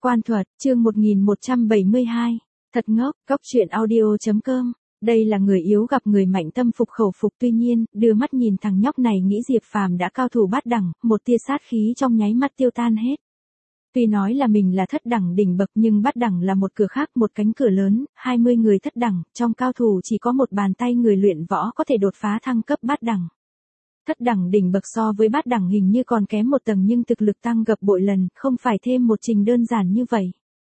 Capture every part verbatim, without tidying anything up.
Quan thuật, chương một nghìn một trăm bảy mươi hai. Thật ngốc, Cóc truyện audio chấm com. Đây là người yếu gặp người mạnh, tâm phục khẩu phục. Tuy nhiên, đưa mắt nhìn thằng nhóc này nghĩ Diệp Phàm đã cao thủ bát đẳng, một tia sát khí trong nháy mắt tiêu tan hết. Tuy nói là mình là thất đẳng đỉnh bậc nhưng bát đẳng là một cửa khác, một cánh cửa lớn, hai mươi người thất đẳng, trong cao thủ chỉ có một bàn tay người luyện võ có thể đột phá thăng cấp bát đẳng. Thất đẳng đỉnh bậc so với bát đẳng hình như còn kém một tầng nhưng thực lực tăng gấp bội lần, không phải thêm một trình đơn giản như vậy.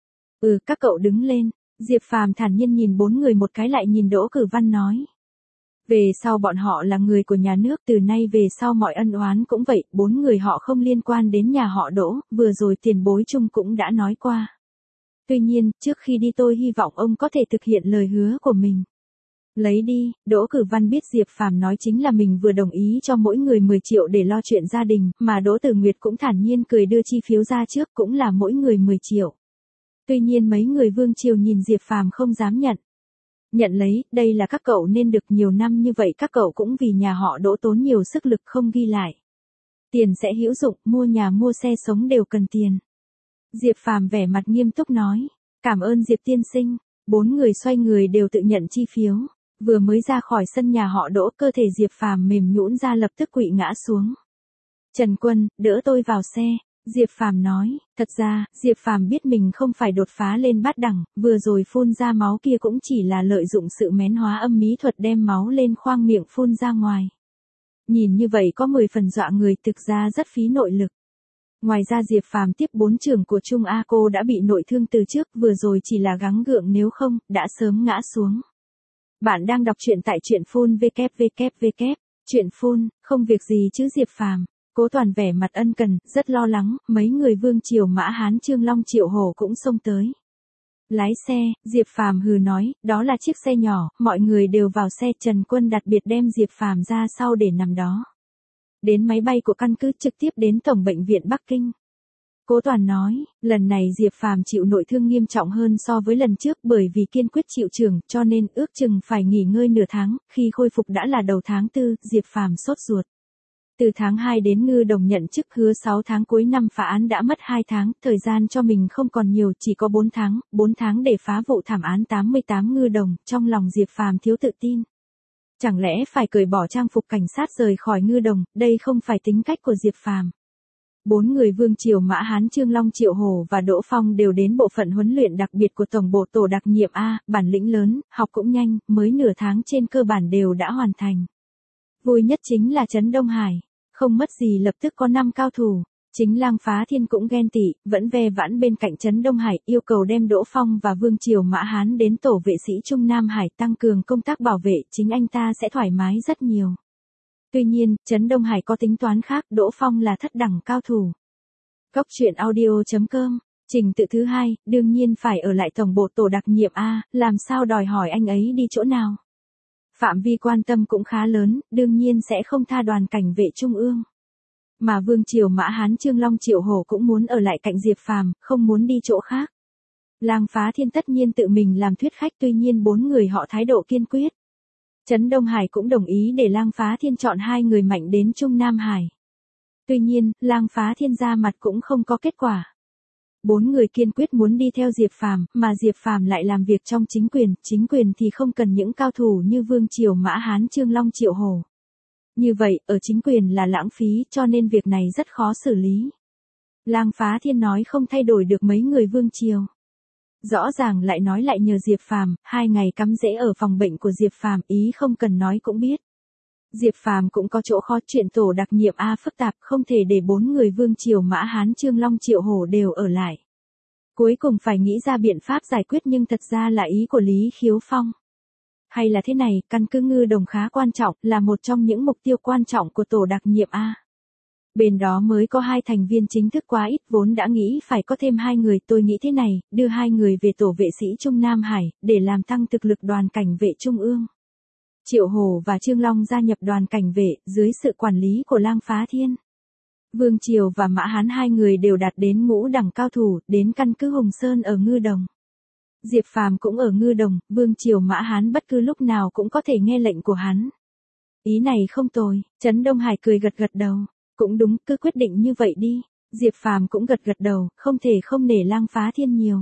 Ừ, các cậu đứng lên. Diệp Phàm thản nhiên nhìn bốn người một cái lại nhìn Đỗ Cử Văn nói. Về sau bọn họ là người của nhà nước, từ nay về sau mọi ân oán cũng vậy, bốn người họ không liên quan đến nhà họ Đỗ, vừa rồi tiền bối chung cũng đã nói qua. Tuy nhiên, trước khi đi tôi hy vọng ông có thể thực hiện lời hứa của mình. Lấy đi. Đỗ Cử Văn biết Diệp Phàm nói chính là mình vừa đồng ý cho mỗi người mười triệu để lo chuyện gia đình, mà Đỗ Tử Nguyệt cũng thản nhiên cười đưa chi phiếu ra trước, cũng là mỗi người mười triệu. Tuy nhiên mấy người vương triều nhìn Diệp Phàm không dám nhận. Nhận lấy, đây là các cậu nên được nhiều năm như vậy, các cậu cũng vì nhà họ Đỗ tốn nhiều sức lực không ghi lại. Tiền sẽ hữu dụng, mua nhà mua xe sống đều cần tiền. Diệp Phàm vẻ mặt nghiêm túc nói, cảm ơn Diệp tiên sinh. Bốn người xoay người đều tự nhận chi phiếu. Vừa mới ra khỏi sân nhà họ Đỗ, cơ thể Diệp Phàm mềm nhũn ra lập tức quỵ ngã xuống. Trần Quân, đỡ tôi vào xe. Diệp Phàm nói, thật ra, Diệp Phàm biết mình không phải đột phá lên bát đẳng, vừa rồi phun ra máu kia cũng chỉ là lợi dụng sự mén hóa âm mỹ thuật đem máu lên khoang miệng phun ra ngoài. Nhìn như vậy có mười phần dọa người, thực ra rất phí nội lực. Ngoài ra Diệp Phàm tiếp bốn trưởng của Trung A Cô đã bị nội thương từ trước, vừa rồi chỉ là gắng gượng nếu không, đã sớm ngã xuống. Bạn đang đọc truyện tại truyện phun vê vê vê. Truyện phun, không việc gì chứ Diệp Phàm. Cố Toàn vẻ mặt ân cần, rất lo lắng, mấy người vương triều Mã Hán Trương Long Triệu Hổ cũng xông tới. Lái xe, Diệp Phàm hừ nói, đó là chiếc xe nhỏ, mọi người đều vào xe. Trần Quân đặc biệt đem Diệp Phàm ra sau để nằm đó. Đến máy bay của căn cứ trực tiếp đến Tổng bệnh viện Bắc Kinh. Cố Toàn nói, lần này Diệp Phàm chịu nội thương nghiêm trọng hơn so với lần trước, bởi vì kiên quyết chịu trưởng, cho nên ước chừng phải nghỉ ngơi nửa tháng, khi khôi phục đã là đầu tháng tư, Diệp Phàm sốt ruột. Từ tháng hai đến Ngư Đồng nhận chức, hứa sáu tháng cuối năm phá án đã mất hai tháng, thời gian cho mình không còn nhiều, chỉ có bốn tháng, bốn tháng để phá vụ thảm án tám mươi tám Ngư Đồng, trong lòng Diệp Phàm thiếu tự tin. Chẳng lẽ phải cởi bỏ trang phục cảnh sát rời khỏi Ngư Đồng, đây không phải tính cách của Diệp Phàm. Bốn người vương triều Mã Hán Trương Long Triệu Hổ và Đỗ Phong đều đến bộ phận huấn luyện đặc biệt của Tổng bộ tổ đặc nhiệm A, bản lĩnh lớn, học cũng nhanh, mới nửa tháng trên cơ bản đều đã hoàn thành. Vui nhất chính là Trấn Đông Hải, không mất gì lập tức có năm cao thủ. Chính Lang Phá Thiên cũng ghen tị, vẫn ve vãn bên cạnh Trấn Đông Hải, yêu cầu đem Đỗ Phong và vương triều Mã Hán đến tổ vệ sĩ Trung Nam Hải tăng cường công tác bảo vệ, chính anh ta sẽ thoải mái rất nhiều. Tuy nhiên, Trấn Đông Hải có tính toán khác, Đỗ Phong là thất đẳng cao thủ. Cóc truyện audio chấm com. Trình tự thứ hai, đương nhiên phải ở lại tổng bộ tổ đặc nhiệm A, làm sao đòi hỏi anh ấy đi chỗ nào. Phạm vi quan tâm cũng khá lớn, đương nhiên sẽ không tha đoàn cảnh vệ trung ương. Mà vương triều Mã Hán Trương Long Triệu Hổ cũng muốn ở lại cạnh Diệp Phàm, không muốn đi chỗ khác. Lang Phá Thiên tất nhiên tự mình làm thuyết khách, tuy nhiên bốn người họ thái độ kiên quyết. Trấn Đông Hải cũng đồng ý để Lang Phá Thiên chọn hai người mạnh đến Trung Nam Hải. Tuy nhiên, Lang Phá Thiên ra mặt cũng không có kết quả. Bốn người kiên quyết muốn đi theo Diệp Phàm, mà Diệp Phàm lại làm việc trong chính quyền, chính quyền thì không cần những cao thủ như vương triều Mã Hán Trương Long Triệu Hổ. Như vậy, ở chính quyền là lãng phí, cho nên việc này rất khó xử lý. Lang Phá Thiên nói không thay đổi được mấy người vương triều. Rõ ràng lại nói lại nhờ Diệp Phàm, hai ngày cắm rễ ở phòng bệnh của Diệp Phàm, ý không cần nói cũng biết. Diệp Phàm cũng có chỗ khó, chuyện tổ đặc nhiệm A phức tạp, không thể để bốn người vương triều Mã Hán Trương Long Triệu Hổ đều ở lại. Cuối cùng phải nghĩ ra biện pháp giải quyết, nhưng thật ra là ý của Lý Khiếu Phong. Hay là thế này, căn cứ Ngư Đồng khá quan trọng, là một trong những mục tiêu quan trọng của tổ đặc nhiệm A. Bên đó mới có hai thành viên chính thức quá ít, vốn đã nghĩ phải có thêm hai người, tôi nghĩ thế này, đưa hai người về tổ vệ sĩ Trung Nam Hải, để làm tăng thực lực đoàn cảnh vệ Trung ương. Triệu Hổ và Trương Long gia nhập đoàn cảnh vệ, dưới sự quản lý của Lang Phá Thiên. Vương Triều và Mã Hán hai người đều đạt đến ngũ đẳng cao thủ, đến căn cứ Hùng Sơn ở Ngư Đồng. Diệp Phàm cũng ở Ngư Đồng, Vương Triều Mã Hán bất cứ lúc nào cũng có thể nghe lệnh của hắn. Ý này không tồi, Trấn Đông Hải cười gật gật đầu. Cũng đúng, cứ quyết định như vậy đi. Diệp Phàm cũng gật gật đầu, không thể không nể Lang Phá Thiên nhiều.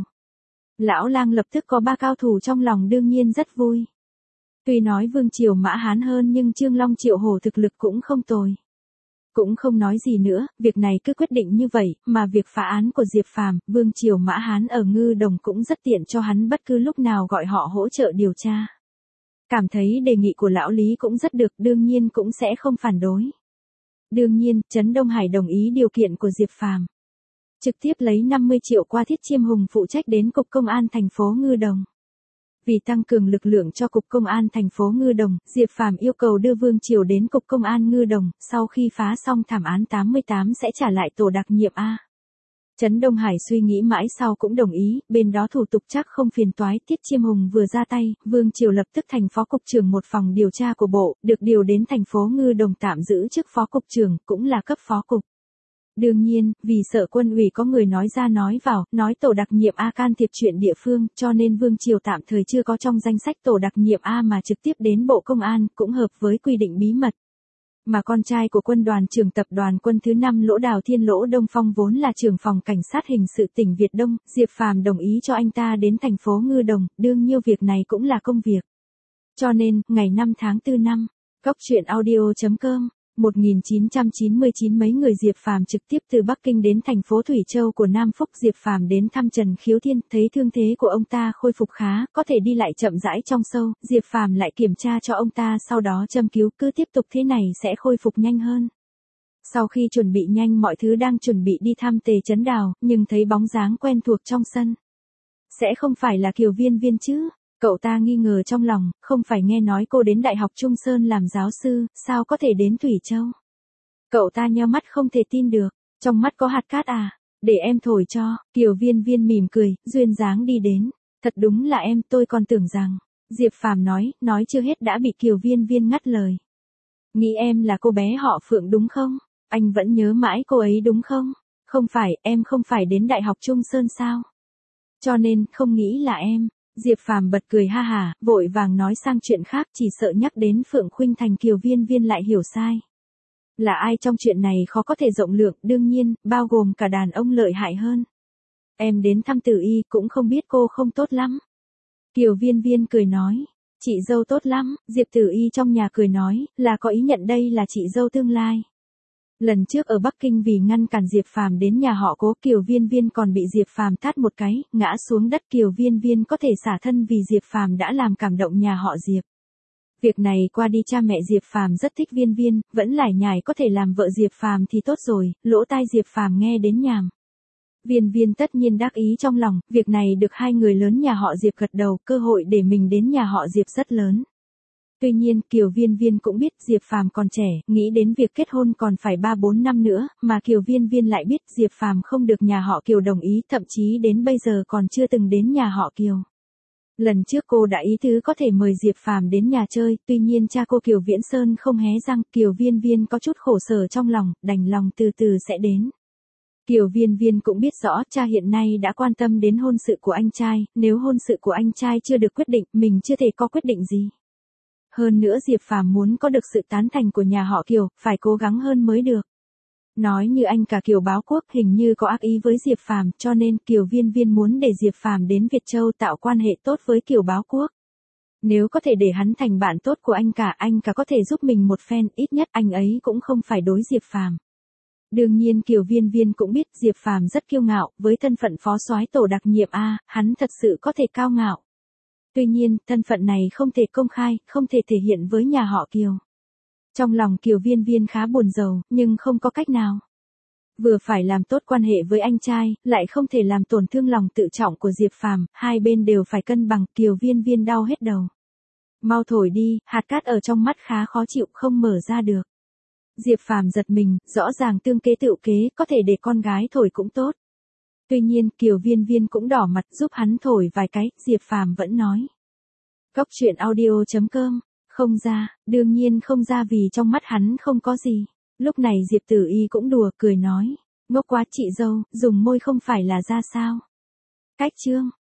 Lão Lang lập tức có ba cao thủ trong lòng đương nhiên rất vui. Tuy nói Vương Triều Mã Hán hơn nhưng Trương Long Triệu Hổ thực lực cũng không tồi. Cũng không nói gì nữa, việc này cứ quyết định như vậy, mà việc phá án của Diệp Phàm, Vương Triều Mã Hán ở Ngư Đồng cũng rất tiện cho hắn bất cứ lúc nào gọi họ hỗ trợ điều tra. Cảm thấy đề nghị của lão Lý cũng rất được, đương nhiên cũng sẽ không phản đối. Đương nhiên, Trấn Đông Hải đồng ý điều kiện của Diệp Phàm. Trực tiếp lấy năm mươi triệu qua Thiết Chiêm Hùng phụ trách đến Cục Công an thành phố Ngư Đồng. Vì tăng cường lực lượng cho Cục Công an thành phố Ngư Đồng, Diệp Phàm yêu cầu đưa Vương Triều đến Cục Công an Ngư Đồng, sau khi phá xong thảm án tám mươi tám sẽ trả lại tổ đặc nhiệm A. Trấn Đông Hải suy nghĩ mãi sau cũng đồng ý, bên đó thủ tục chắc không phiền toái. Thiết Chiêm Hùng vừa ra tay, Vương Triều lập tức thành phó cục trưởng một phòng điều tra của bộ, được điều đến thành phố Ngư Đồng tạm giữ chức phó cục trưởng, cũng là cấp phó cục. Đương nhiên, vì sợ quân ủy có người nói ra nói vào, nói tổ đặc nhiệm A can thiệp chuyện địa phương, cho nên Vương Triều tạm thời chưa có trong danh sách tổ đặc nhiệm A mà trực tiếp đến Bộ Công an, cũng hợp với quy định bí mật. Mà con trai của quân đoàn trưởng tập đoàn quân thứ năm Lỗ Đào Thiên Lỗ Đông Phong vốn là trưởng phòng cảnh sát hình sự tỉnh Việt Đông, Diệp Phàm đồng ý cho anh ta đến thành phố Ngư Đồng, đương nhiêu việc này cũng là công việc. Cho nên, ngày năm tháng tư năm, góc truyện audio chấm com, một nghìn chín trăm chín mươi chín mấy người Diệp Phàm trực tiếp từ Bắc Kinh đến thành phố Thủy Châu của Nam Phúc. Diệp Phàm đến thăm Trần Khiếu Thiên, thấy thương thế của ông ta khôi phục khá, có thể đi lại chậm rãi trong sâu, Diệp Phàm lại kiểm tra cho ông ta sau đó châm cứu, cứ tiếp tục thế này sẽ khôi phục nhanh hơn. Sau khi chuẩn bị nhanh mọi thứ đang chuẩn bị đi thăm Tề Chấn Đào, nhưng thấy bóng dáng quen thuộc trong sân. Sẽ không phải là Kiều Viên Viên chứ? Cậu ta nghi ngờ trong lòng, không phải nghe nói cô đến Đại học Trung Sơn làm giáo sư, sao có thể đến Thủy Châu? Cậu ta nheo mắt không thể tin được, trong mắt có hạt cát à, để em thổi cho. Kiều Viên Viên mỉm cười, duyên dáng đi đến. Thật đúng là em, tôi còn tưởng rằng. Diệp Phàm nói, nói chưa hết đã bị Kiều Viên Viên ngắt lời. Nghĩ em là cô bé họ Phượng đúng không? Anh vẫn nhớ mãi cô ấy đúng không? Không phải, em không phải đến Đại học Trung Sơn sao? Cho nên, không nghĩ là em. Diệp Phàm bật cười ha hả, vội vàng nói sang chuyện khác, chỉ sợ nhắc đến Phượng Khuynh Thành Kiều Viên Viên lại hiểu sai. Là ai trong chuyện này khó có thể rộng lượng, đương nhiên, bao gồm cả đàn ông lợi hại hơn. Em đến thăm Tử Y cũng không biết cô không tốt lắm. Kiều Viên Viên cười nói, chị dâu tốt lắm. Diệp Tử Y trong nhà cười nói, là có ý nhận đây là chị dâu tương lai. Lần trước ở Bắc Kinh vì ngăn cản Diệp Phàm đến nhà họ Cố, Kiều Viên Viên còn bị Diệp Phàm tát một cái, ngã xuống đất. Kiều Viên Viên có thể xả thân vì Diệp Phàm đã làm cảm động nhà họ Diệp. Việc này qua đi cha mẹ Diệp Phàm rất thích Viên Viên, vẫn lải nhải có thể làm vợ Diệp Phàm thì tốt rồi, lỗ tai Diệp Phàm nghe đến nhàm. Viên Viên tất nhiên đắc ý trong lòng, việc này được hai người lớn nhà họ Diệp gật đầu, cơ hội để mình đến nhà họ Diệp rất lớn. Tuy nhiên, Kiều Viên Viên cũng biết Diệp Phàm còn trẻ, nghĩ đến việc kết hôn còn phải ba bốn năm nữa, mà Kiều Viên Viên lại biết Diệp Phàm không được nhà họ Kiều đồng ý, thậm chí đến bây giờ còn chưa từng đến nhà họ Kiều. Lần trước cô đã ý tứ có thể mời Diệp Phàm đến nhà chơi, tuy nhiên cha cô Kiều Viễn Sơn không hé răng, Kiều Viên Viên có chút khổ sở trong lòng, đành lòng từ từ sẽ đến. Kiều Viên Viên cũng biết rõ cha hiện nay đã quan tâm đến hôn sự của anh trai, nếu hôn sự của anh trai chưa được quyết định, mình chưa thể có quyết định gì. Hơn nữa Diệp Phàm muốn có được sự tán thành của nhà họ Kiều, phải cố gắng hơn mới được. Nói như anh cả Kiều Báo Quốc hình như có ác ý với Diệp Phàm, cho nên Kiều Viên Viên muốn để Diệp Phàm đến Việt Châu tạo quan hệ tốt với Kiều Báo Quốc. Nếu có thể để hắn thành bạn tốt của anh cả, anh cả có thể giúp mình một phen, ít nhất anh ấy cũng không phải đối Diệp Phàm. Đương nhiên Kiều Viên Viên cũng biết Diệp Phàm rất kiêu ngạo, với thân phận phó soái tổ đặc nhiệm A, hắn thật sự có thể cao ngạo. Tuy nhiên, thân phận này không thể công khai, không thể thể hiện với nhà họ Kiều. Trong lòng Kiều Viên Viên khá buồn rầu, nhưng không có cách nào. Vừa phải làm tốt quan hệ với anh trai, lại không thể làm tổn thương lòng tự trọng của Diệp Phàm, hai bên đều phải cân bằng. Kiều Viên Viên đau hết đầu. Mau thổi đi, hạt cát ở trong mắt khá khó chịu, không mở ra được. Diệp Phàm giật mình, rõ ràng tương kế tựu kế, có thể để con gái thổi cũng tốt. Tuy nhiên, Kiều Viên Viên cũng đỏ mặt giúp hắn thổi vài cái, Diệp Phàm vẫn nói. Góc truyện audio chấm com, không ra, đương nhiên không ra vì trong mắt hắn không có gì. Lúc này Diệp Tử Y cũng đùa, cười nói. Ngốc quá chị dâu, dùng môi không phải là ra sao. Cách chương.